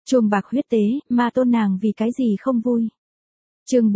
Chuông bạc huyết tế, ma tôn nàng vì cái gì không vui. Chương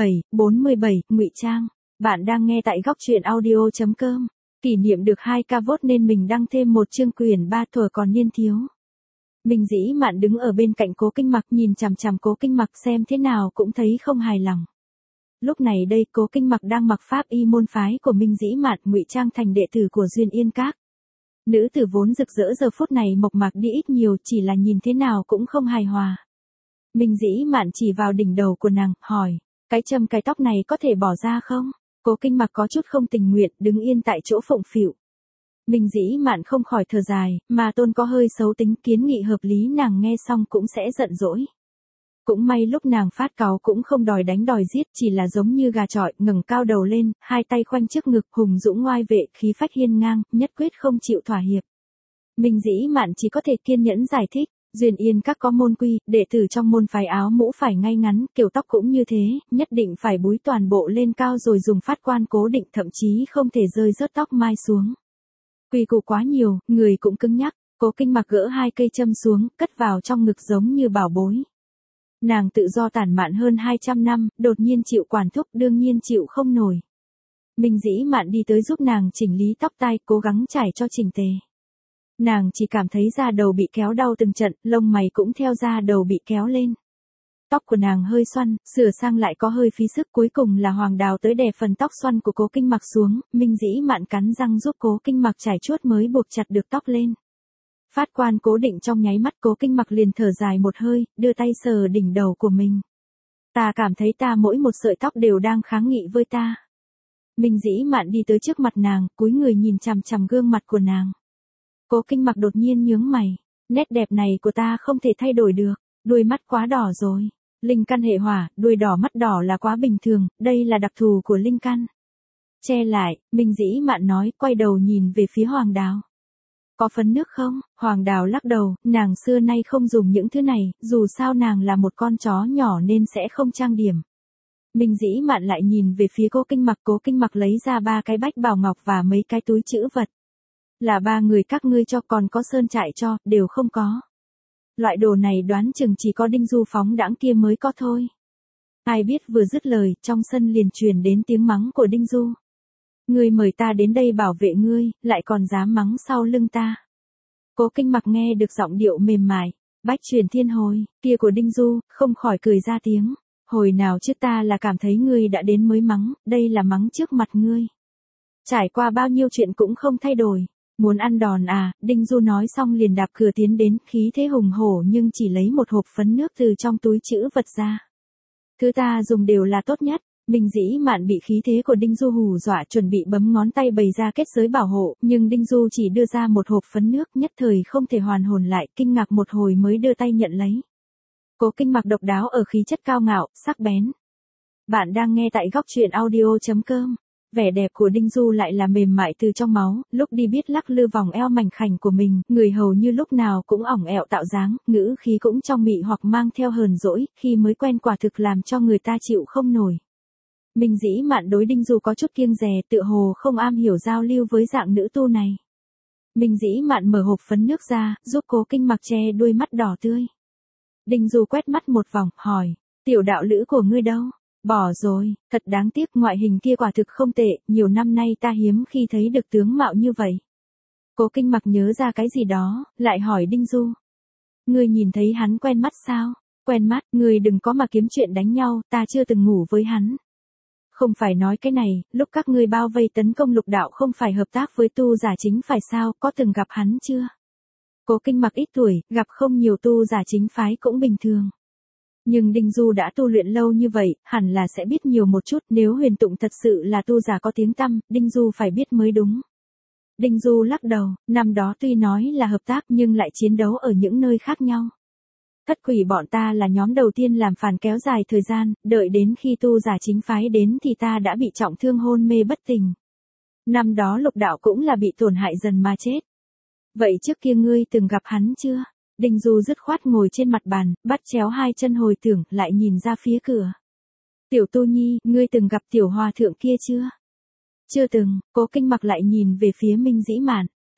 47, ngụy trang. Bạn đang nghe tại góc truyện audio.com. Kỷ niệm được 2K vote nên mình đăng thêm một chương quyển 3 thuở còn niên thiếu. Mình dĩ mạn đứng ở bên cạnh Cố Kinh Mặc nhìn chằm chằm Cố Kinh Mặc xem thế nào cũng thấy không hài lòng. Lúc này đây Cố Kinh Mặc đang mặc pháp y môn phái của Minh Dĩ Mạn ngụy trang thành đệ tử của Duyên Yên Các. Nữ tử vốn rực rỡ giờ phút này mộc mạc đi ít nhiều, chỉ là nhìn thế nào cũng không hài hòa. Minh Dĩ Mạn chỉ vào đỉnh đầu của nàng, hỏi, cái châm cái tóc này có thể bỏ ra không? Cố Kinh Mặc có chút không tình nguyện, đứng yên tại chỗ phụng phịu. Minh Dĩ Mạn không khỏi thở dài, mà tôn có hơi xấu tính, kiến nghị hợp lý nàng nghe xong cũng sẽ giận dỗi. Cũng may lúc nàng phát cáu cũng không đòi đánh đòi giết, chỉ là giống như gà chọi, ngẩng cao đầu lên, hai tay khoanh trước ngực, hùng dũng ngoai vệ, khí phách hiên ngang, nhất quyết không chịu thỏa hiệp. Minh Dĩ Mạn chỉ có thể kiên nhẫn giải thích, Duyên Yên Các có môn quy, đệ tử trong môn phái áo mũ phải ngay ngắn, kiểu tóc cũng như thế, nhất định phải búi toàn bộ lên cao rồi dùng phát quan cố định, thậm chí không thể rơi rớt tóc mai xuống. Quy củ quá nhiều, người cũng cứng nhắc. Cố Kinh Mặc gỡ hai cây châm xuống, cất vào trong ngực giống như bảo bối. Nàng tự do tản mạn hơn 200 năm, đột nhiên chịu quản thúc, đương nhiên chịu không nổi. Minh Dĩ Mạn đi tới giúp nàng chỉnh lý tóc tai, cố gắng trải cho chỉnh tề. Nàng chỉ cảm thấy da đầu bị kéo đau từng trận, lông mày cũng theo da đầu bị kéo lên. Tóc của nàng hơi xoăn, sửa sang lại có hơi phí sức, cuối cùng là Hoàng Đào tới đè phần tóc xoăn của Cố Kinh Mặc xuống, Minh Dĩ Mạn cắn răng giúp Cố Kinh Mặc trải chuốt mới buộc chặt được tóc lên. Phát quan cố định trong nháy mắt, Cố Kinh Mặc liền thở dài một hơi, đưa tay sờ đỉnh đầu của mình. Ta cảm thấy ta mỗi một sợi tóc đều đang kháng nghị với ta. Minh Dĩ Mạn đi tới trước mặt nàng, cúi người nhìn chằm chằm gương mặt của nàng. Cố Kinh Mặc đột nhiên nhướng mày, nét đẹp này của ta không thể thay đổi được, đuôi mắt quá đỏ rồi. Linh căn hệ hỏa, đuôi đỏ mắt đỏ là quá bình thường, đây là đặc thù của linh căn. Che lại, Minh Dĩ Mạn nói, quay đầu nhìn về phía Hoàng Đào. Có phấn nước không? Hoàng Đào lắc đầu, nàng xưa nay không dùng những thứ này, dù sao nàng là một con chó nhỏ nên sẽ không trang điểm. Minh Dĩ Mạn lại nhìn về phía Cố Kinh Mặc lấy ra 3 cái bách bảo ngọc và mấy cái túi trữ vật. Là 3 người các ngươi cho, còn có Sơn Trại cho, đều không có. Loại đồ này đoán chừng chỉ có Đinh Du phóng đãng kia mới có thôi. Ai biết vừa dứt lời, trong sân liền truyền đến tiếng mắng của Đinh Du. Ngươi mời ta đến đây bảo vệ ngươi, lại còn dám mắng sau lưng ta. Cố Kinh Mặc nghe được giọng điệu mềm mại, bách truyền thiên hồi, kia của Đinh Du, không khỏi cười ra tiếng. Hồi nào trước ta là cảm thấy ngươi đã đến mới mắng, đây là mắng trước mặt ngươi. Trải qua bao nhiêu chuyện cũng không thay đổi. Muốn ăn đòn à? Đinh Du nói xong liền đạp cửa tiến đến, khí thế hùng hổ nhưng chỉ lấy một hộp phấn nước từ trong túi trữ vật ra. Thứ ta dùng đều là tốt nhất. Minh Dĩ Mạn bị khí thế của Đinh Du hù dọa, chuẩn bị bấm ngón tay bày ra kết giới bảo hộ, nhưng Đinh Du chỉ đưa ra một hộp phấn nước, nhất thời không thể hoàn hồn lại, kinh ngạc một hồi mới đưa tay nhận lấy. Cố Kinh Mặc độc đáo ở khí chất cao ngạo, sắc bén. Bạn đang nghe tại góc truyện audio.com. Vẻ đẹp của Đinh Du lại là mềm mại từ trong máu, lúc đi biết lắc lư vòng eo mảnh khảnh của mình, người hầu như lúc nào cũng ỏng ẹo tạo dáng, ngữ khí cũng trong mị hoặc mang theo hờn dỗi, khi mới quen quả thực làm cho người ta chịu không nổi. Minh Dĩ Mạn đối Đinh Du có chút kiêng dè, tựa hồ không am hiểu giao lưu với dạng nữ tu này. Minh Dĩ Mạn mở hộp phấn nước ra, giúp Cố Kinh Mặc che đuôi mắt đỏ tươi. Đinh Du quét mắt một vòng, hỏi, tiểu đạo lữ của ngươi đâu? Bỏ rồi, thật đáng tiếc, ngoại hình kia quả thực không tệ, nhiều năm nay ta hiếm khi thấy được tướng mạo như vậy. Cố Kinh Mặc nhớ ra cái gì đó, lại hỏi Đinh Du. Ngươi nhìn thấy hắn quen mắt sao? Quen mắt, ngươi đừng có mà kiếm chuyện đánh nhau, ta chưa từng ngủ với hắn. Không phải nói cái này, lúc các ngươi bao vây tấn công Lục Đạo không phải hợp tác với tu giả chính phải sao, có từng gặp hắn chưa? Cố Kinh Mặc ít tuổi, gặp không nhiều tu giả chính phái cũng bình thường. Nhưng Đinh Du đã tu luyện lâu như vậy, hẳn là sẽ biết nhiều một chút, nếu Huyền Tụng thật sự là tu giả có tiếng tăm, Đinh Du phải biết mới đúng. Đinh Du lắc đầu, năm đó tuy nói là hợp tác nhưng lại chiến đấu ở những nơi khác nhau. Thất quỷ bọn ta là nhóm đầu tiên làm phản kéo dài thời gian, đợi đến khi tu giả chính phái đến thì ta đã bị trọng thương hôn mê bất tỉnh. Năm đó Lục Đạo cũng là bị tổn hại dần mà chết. Vậy trước kia ngươi từng gặp hắn chưa? Đinh Du dứt khoát ngồi trên mặt bàn, bắt chéo hai chân hồi tưởng, lại nhìn ra phía cửa. Tiểu Tu Nhi, ngươi từng gặp tiểu hòa thượng kia chưa? Chưa từng. Cố Kinh Mặc lại nhìn về phía Minh Dĩ Mạn.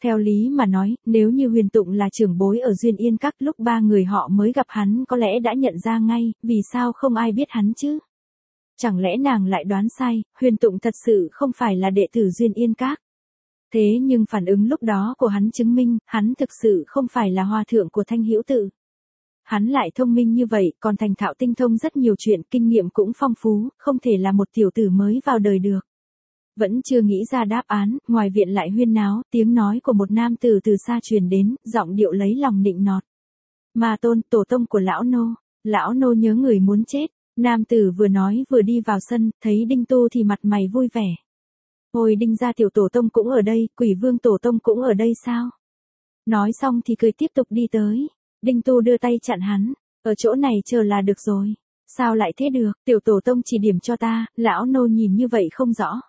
Theo lý mà nói, nếu như Huyền Tụng là trưởng bối ở Duyên Yên Các lúc ba người họ mới gặp hắn có lẽ đã nhận ra ngay, vì sao không ai biết hắn chứ? Chẳng lẽ nàng lại đoán sai, Huyền Tụng thật sự không phải là đệ tử Duyên Yên Các? Thế nhưng phản ứng lúc đó của hắn chứng minh, hắn thực sự không phải là hòa thượng của Thanh Hữu Tự. Hắn lại thông minh như vậy, còn thành thạo tinh thông rất nhiều chuyện, kinh nghiệm cũng phong phú, không thể là một tiểu tử mới vào đời được. Vẫn chưa nghĩ ra đáp án, ngoài viện lại huyên náo, tiếng nói của một nam tử từ xa truyền đến, giọng điệu lấy lòng nịnh nọt. Ma Tôn, tổ tông của lão nô nhớ người muốn chết. Nam tử vừa nói vừa đi vào sân, thấy Đinh Tu thì mặt mày vui vẻ. Ôi Đinh gia tiểu tổ tông cũng ở đây, Quỷ Vương tổ tông cũng ở đây sao? Nói xong thì cười tiếp tục đi tới. Đinh Tu đưa tay chặn hắn, ở chỗ này chờ là được rồi. Sao lại thế được, tiểu tổ tông chỉ điểm cho ta, lão nô nhìn như vậy không rõ.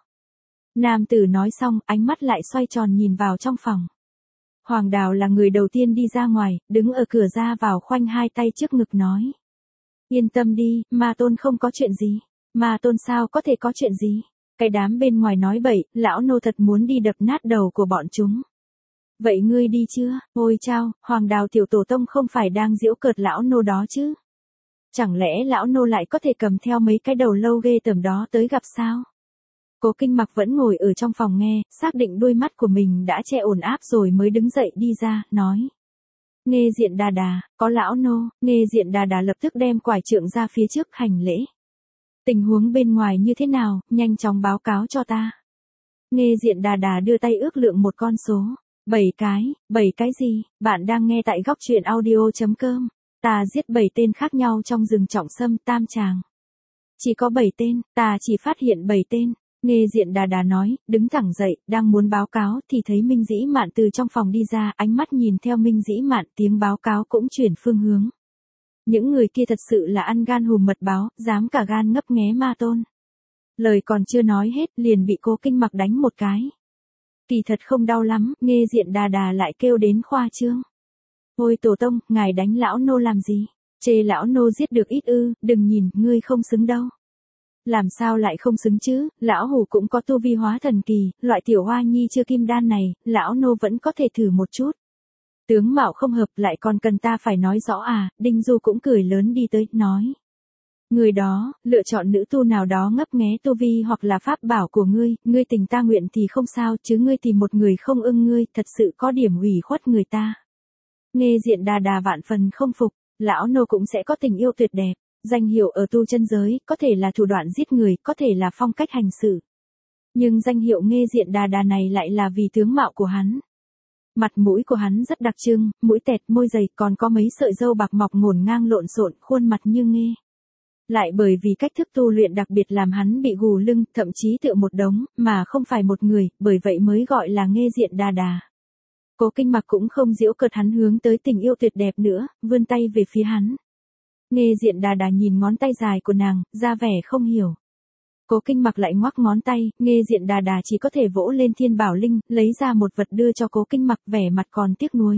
Nam tử nói xong, ánh mắt lại xoay tròn nhìn vào trong phòng. Hoàng Đào là người đầu tiên đi ra ngoài, đứng ở cửa ra vào khoanh hai tay trước ngực nói. Yên tâm đi, Ma Tôn không có chuyện gì. Ma Tôn sao có thể có chuyện gì? Cái đám bên ngoài nói bậy, lão nô thật muốn đi đập nát đầu của bọn chúng. Vậy ngươi đi chưa? Ôi chao, Hoàng Đào tiểu tổ tông không phải đang giễu cợt lão nô đó chứ? Chẳng lẽ lão nô lại có thể cầm theo mấy cái đầu lâu ghê tởm đó tới gặp sao? Cố Kinh Mặc vẫn ngồi ở trong phòng nghe, xác định đôi mắt của mình đã che ổn áp rồi mới đứng dậy đi ra, nói. Nghê Diện Đà Đà, có lão nô. Nghê Diện Đà Đà lập tức đem quải trượng ra phía trước hành lễ. Tình huống bên ngoài như thế nào, nhanh chóng báo cáo cho ta. Nghê Diện Đà Đà đưa tay ước lượng một con số. 7 cái gì, bạn đang nghe tại góc truyện audio.com. Ta giết 7 tên khác nhau trong rừng Trọng Sâm Tam Tràng. Chỉ có 7 tên, ta chỉ phát hiện 7 tên. Nghê Diện Đà Đà nói, đứng thẳng dậy, đang muốn báo cáo thì thấy Minh Dĩ Mạn từ trong phòng đi ra, ánh mắt nhìn theo Minh Dĩ Mạn, tiếng báo cáo cũng chuyển phương hướng. Những người kia thật sự là ăn gan hùm mật báo, dám cả gan ngấp nghé Ma Tôn. Lời còn chưa nói hết, liền bị Cố Kinh Mặc đánh một cái. Kỳ thật không đau lắm, Nghê Diện Đà Đà lại kêu đến khoa trương. Ôi tổ tông, ngài đánh lão nô làm gì? Chê lão nô giết được ít ư, đừng nhìn, ngươi không xứng đâu. Làm sao lại không xứng chứ, lão hủ cũng có tu vi hóa thần kỳ, loại tiểu hoa nhi chưa kim đan này, lão nô vẫn có thể thử một chút. Tướng mạo không hợp lại còn cần ta phải nói rõ à, Đinh Du cũng cười lớn đi tới, nói. Người đó, lựa chọn nữ tu nào đó ngấp nghé tu vi hoặc là pháp bảo của ngươi tình ta nguyện thì không sao, chứ ngươi tìm một người không ưng ngươi, thật sự có điểm ủy khuất người ta. Nghê Diện Đà Đà vạn phần không phục, lão nô cũng sẽ có tình yêu tuyệt đẹp. Danh hiệu ở tu chân giới, có thể là thủ đoạn giết người, có thể là phong cách hành xử. Nhưng danh hiệu Nghê Diện Đà Đà này lại là vì tướng mạo của hắn. Mặt mũi của hắn rất đặc trưng, mũi tẹt, môi dày, còn có mấy sợi râu bạc mọc ngổn ngang lộn xộn, khuôn mặt như nghê. Lại bởi vì cách thức tu luyện đặc biệt làm hắn bị gù lưng, thậm chí tựa một đống, mà không phải một người, bởi vậy mới gọi là Nghê Diện Đà Đà. Cố Kinh Mặc cũng không giễu cợt hắn hướng tới tình yêu tuyệt đẹp nữa, vươn tay về phía hắn. Nghê Diện Đà Đà nhìn ngón tay dài của nàng, ra vẻ không hiểu. Cố Kinh Mặc lại ngoắc ngón tay, Nghê Diện Đà Đà chỉ có thể vỗ lên Thiên Bảo Linh, lấy ra một vật đưa cho Cố Kinh Mặc, vẻ mặt còn tiếc nuối.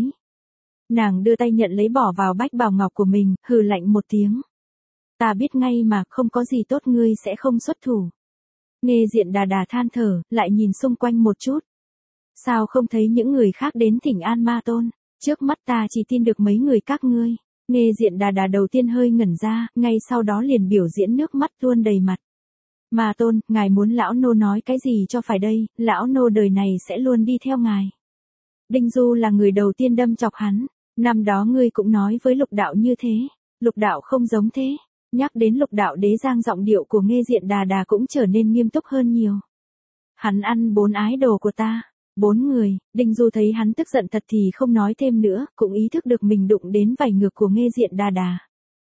Nàng đưa tay nhận lấy bỏ vào bách bào ngọc của mình, hừ lạnh một tiếng. Ta biết ngay mà, không có gì tốt ngươi sẽ không xuất thủ. Nghê Diện Đà Đà than thở, lại nhìn xung quanh một chút. Sao không thấy những người khác đến thỉnh an Ma Tôn, trước mắt ta chỉ tin được mấy người các ngươi. Nghê Diện Đà Đà đầu tiên hơi ngẩn ra, ngay sau đó liền biểu diễn nước mắt tuôn đầy mặt. Ma Tôn, ngài muốn lão nô nói cái gì cho phải đây, lão nô đời này sẽ luôn đi theo ngài. Đinh Du là người đầu tiên đâm chọc hắn, năm đó ngươi cũng nói với Lục Đạo như thế, Lục Đạo không giống thế. Nhắc đến Lục Đạo Đế Giang, giọng điệu của Nghê Diện Đà Đà cũng trở nên nghiêm túc hơn nhiều. Hắn ăn 4 ái đồ của ta. 4 người, Đinh Du thấy hắn tức giận thật thì không nói thêm nữa, cũng ý thức được mình đụng đến vảy ngược của Nghê Diện Đà Đà.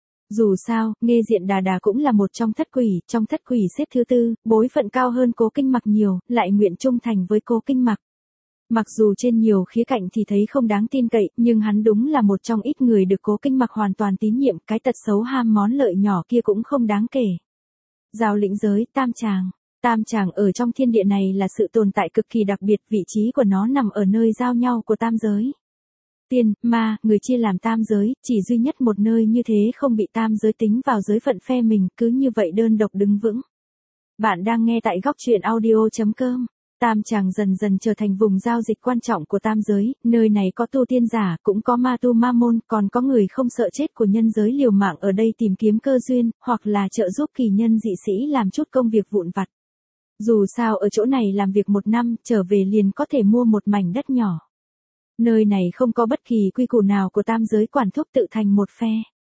Dù sao, Nghê Diện Đà Đà cũng là một trong thất quỷ xếp thứ 4, bối phận cao hơn Cố Kinh Mặc nhiều, lại nguyện trung thành với Cố Kinh Mặc. Mặc dù trên nhiều khía cạnh thì thấy không đáng tin cậy, nhưng hắn đúng là một trong ít người được Cố Kinh Mặc hoàn toàn tín nhiệm, cái tật xấu ham món lợi nhỏ kia cũng không đáng kể. Giao lĩnh giới, Tam Tràng. Tam Tràng ở trong thiên địa này là sự tồn tại cực kỳ đặc biệt, vị trí của nó nằm ở nơi giao nhau của tam giới. Tiên, ma, người chia làm tam giới, chỉ duy nhất một nơi như thế không bị tam giới tính vào giới phận phe mình, cứ như vậy đơn độc đứng vững. Bạn đang nghe tại góc truyện audio.com. Tam Tràng dần dần trở thành vùng giao dịch quan trọng của tam giới, nơi này có tu tiên giả, cũng có ma tu ma môn, còn có người không sợ chết của nhân giới liều mạng ở đây tìm kiếm cơ duyên, hoặc là trợ giúp kỳ nhân dị sĩ làm chút công việc vụn vặt. Dù sao ở chỗ này làm việc 1 năm, trở về liền có thể mua một mảnh đất nhỏ. Nơi này không có bất kỳ quy củ nào của tam giới quản thúc, tự thành một phe.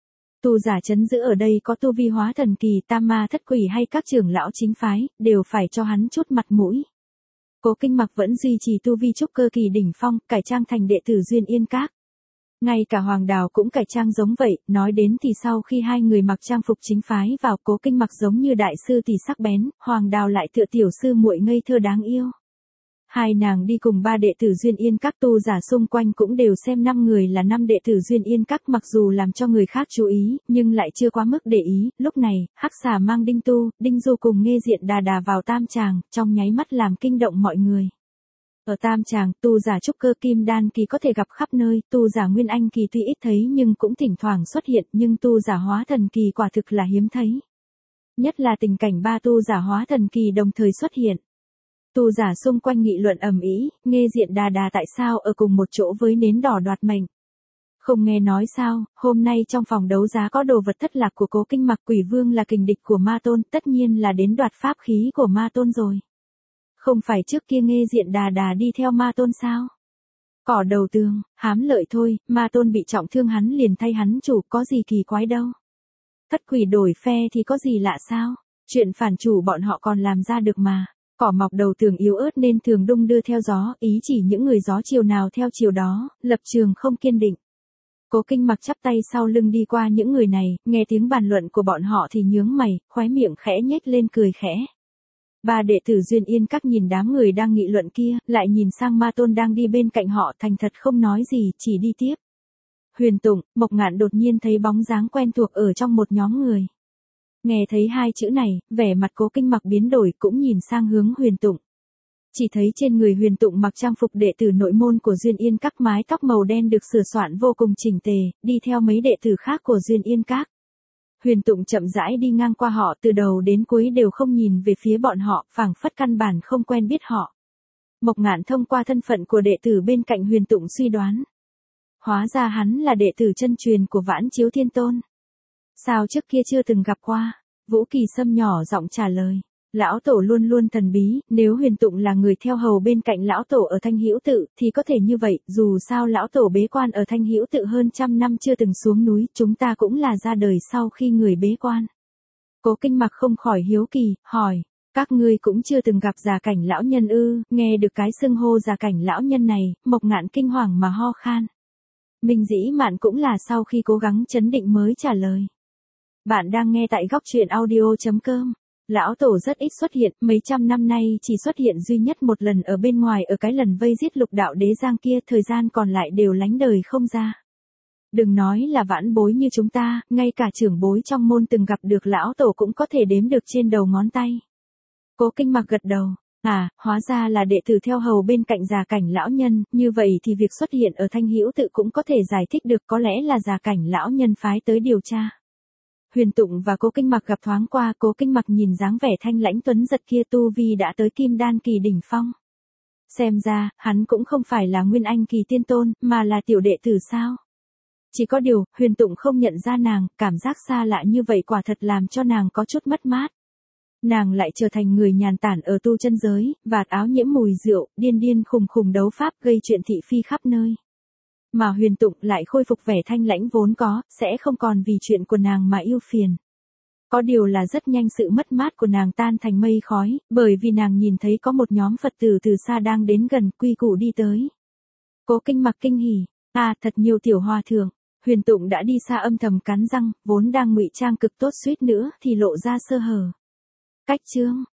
Tu giả trấn giữ ở đây có tu vi hóa thần kỳ, tam ma thất quỷ hay các trưởng lão chính phái, đều phải cho hắn chút mặt mũi. Cố Kinh Mặc vẫn duy trì tu vi trúc cơ kỳ đỉnh phong, cải trang thành đệ tử Duyên Yên Các. Ngay cả Hoàng Đào cũng cải trang giống vậy, nói đến thì sau khi hai người mặc trang phục chính phái vào, Cố Kinh Mặc giống như đại sư tỷ sắc bén, Hoàng Đào lại tựa tiểu sư muội ngây thơ đáng yêu. Hai nàng đi cùng 3 đệ tử Duyên Yên Các, tu giả xung quanh cũng đều xem 5 người là 5 đệ tử Duyên Yên Các, mặc dù làm cho người khác chú ý, nhưng lại chưa quá mức để ý. Lúc này, Hắc Xà mang Đinh Tu, Đinh Du cùng Nghê Diện Đà Đà vào Tam Tràng, trong nháy mắt làm kinh động mọi người. Ở Tam Tràng, tu giả trúc cơ kim đan kỳ có thể gặp khắp nơi, tu giả nguyên anh kỳ tuy ít thấy nhưng cũng thỉnh thoảng xuất hiện, nhưng tu giả hóa thần kỳ quả thực là hiếm thấy. Nhất là tình cảnh 3 tu giả hóa thần kỳ đồng thời xuất hiện. Tu giả xung quanh nghị luận ầm ĩ, Nghê Diện Đà Đà tại sao ở cùng một chỗ với nến đỏ đoạt mệnh. Không nghe nói sao, hôm nay trong phòng đấu giá có đồ vật thất lạc của Cố Kinh Mặc, Quỷ Vương là kình địch của Ma Tôn, tất nhiên là đến đoạt pháp khí của Ma Tôn rồi. Không phải trước kia Nghê Diện Đà Đà đi theo Ma Tôn sao? Cỏ đầu tường, hám lợi thôi, Ma Tôn bị trọng thương hắn liền thay hắn chủ, có gì kỳ quái đâu. Thất quỷ đổi phe thì có gì lạ sao? Chuyện phản chủ bọn họ còn làm ra được mà. Cỏ mọc đầu tường yếu ớt nên thường đung đưa theo gió, ý chỉ những người gió chiều nào theo chiều đó, lập trường không kiên định. Cố Kinh Mặc chắp tay sau lưng đi qua những người này, nghe tiếng bàn luận của bọn họ thì nhướng mày, khóe miệng khẽ nhếch lên cười khẽ. 3 đệ tử Duyên Yên Các nhìn đám người đang nghị luận kia, lại nhìn sang Ma Tôn đang đi bên cạnh họ, thành thật không nói gì, chỉ đi tiếp. Huyền Tụng, Mộc Ngạn đột nhiên thấy bóng dáng quen thuộc ở trong một nhóm người. Nghe thấy 2 chữ này, vẻ mặt Cố Kinh Mặc biến đổi, cũng nhìn sang hướng Huyền Tụng. Chỉ thấy trên người Huyền Tụng mặc trang phục đệ tử nội môn của Duyên Yên Các, mái tóc màu đen được sửa soạn vô cùng chỉnh tề, đi theo mấy đệ tử khác của Duyên Yên Các. Huyền Tụng chậm rãi đi ngang qua họ, từ đầu đến cuối đều không nhìn về phía bọn họ, phảng phất căn bản không quen biết họ. Mộc Ngạn thông qua thân phận của đệ tử bên cạnh Huyền Tụng suy đoán. Hóa ra hắn là đệ tử chân truyền của Vãn Chiếu Thiên Tôn. Sao trước kia chưa từng gặp qua? Vũ Kỳ Sâm nhỏ giọng trả lời. Lão Tổ luôn luôn thần bí, nếu Huyền Tụng là người theo hầu bên cạnh Lão Tổ ở Thanh Hữu Tự, thì có thể như vậy, dù sao Lão Tổ bế quan ở Thanh Hữu Tự hơn 100 năm chưa từng xuống núi, chúng ta cũng là ra đời sau khi người bế quan. Cố Kinh Mặc không khỏi hiếu kỳ, hỏi, các ngươi cũng chưa từng gặp Già Cảnh lão nhân ư? Nghe được cái xưng hô Già Cảnh lão nhân này, Mộc Ngạn kinh hoàng mà ho khan. Minh Dĩ Mạn cũng là sau khi cố gắng trấn định mới trả lời. Bạn đang nghe tại góc truyện audio.com. Lão Tổ rất ít xuất hiện, mấy trăm năm nay chỉ xuất hiện duy nhất một lần ở bên ngoài, ở cái lần vây giết Lục Đạo Đế Giang kia, thời gian còn lại đều lánh đời không ra. Đừng nói là vãn bối như chúng ta, ngay cả trưởng bối trong môn từng gặp được Lão Tổ cũng có thể đếm được trên đầu ngón tay. Cố Kinh Mặc gật đầu. À, hóa ra là đệ tử theo hầu bên cạnh Già Cảnh lão nhân, như vậy thì việc xuất hiện ở Thanh Hữu Tự cũng có thể giải thích được, có lẽ là Già Cảnh lão nhân phái tới điều tra. Huyền Tụng và Cố Kinh Mặc gặp thoáng qua, Cố Kinh Mặc nhìn dáng vẻ thanh lãnh tuấn giật kia, tu vi đã tới kim đan kỳ đỉnh phong. Xem ra, hắn cũng không phải là nguyên anh kỳ tiên tôn, mà là tiểu đệ tử sao? Chỉ có điều, Huyền Tụng không nhận ra nàng, cảm giác xa lạ như vậy quả thật làm cho nàng có chút mất mát. Nàng lại trở thành người nhàn tản ở tu chân giới, vạt áo nhiễm mùi rượu, điên điên khùng khùng đấu pháp, gây chuyện thị phi khắp nơi. Mà Huyền Tụng lại khôi phục vẻ thanh lãnh vốn có, sẽ không còn vì chuyện của nàng mà yêu phiền. Có điều là rất nhanh sự mất mát của nàng tan thành mây khói, bởi vì nàng nhìn thấy có một nhóm Phật tử từ xa đang đến gần, quy củ đi tới. Cố Kinh Mặc kinh hỉ, à thật nhiều tiểu hòa thượng. Huyền Tụng đã đi xa âm thầm cắn răng, vốn đang ngụy trang cực tốt suýt nữa thì lộ ra sơ hở. Cách chương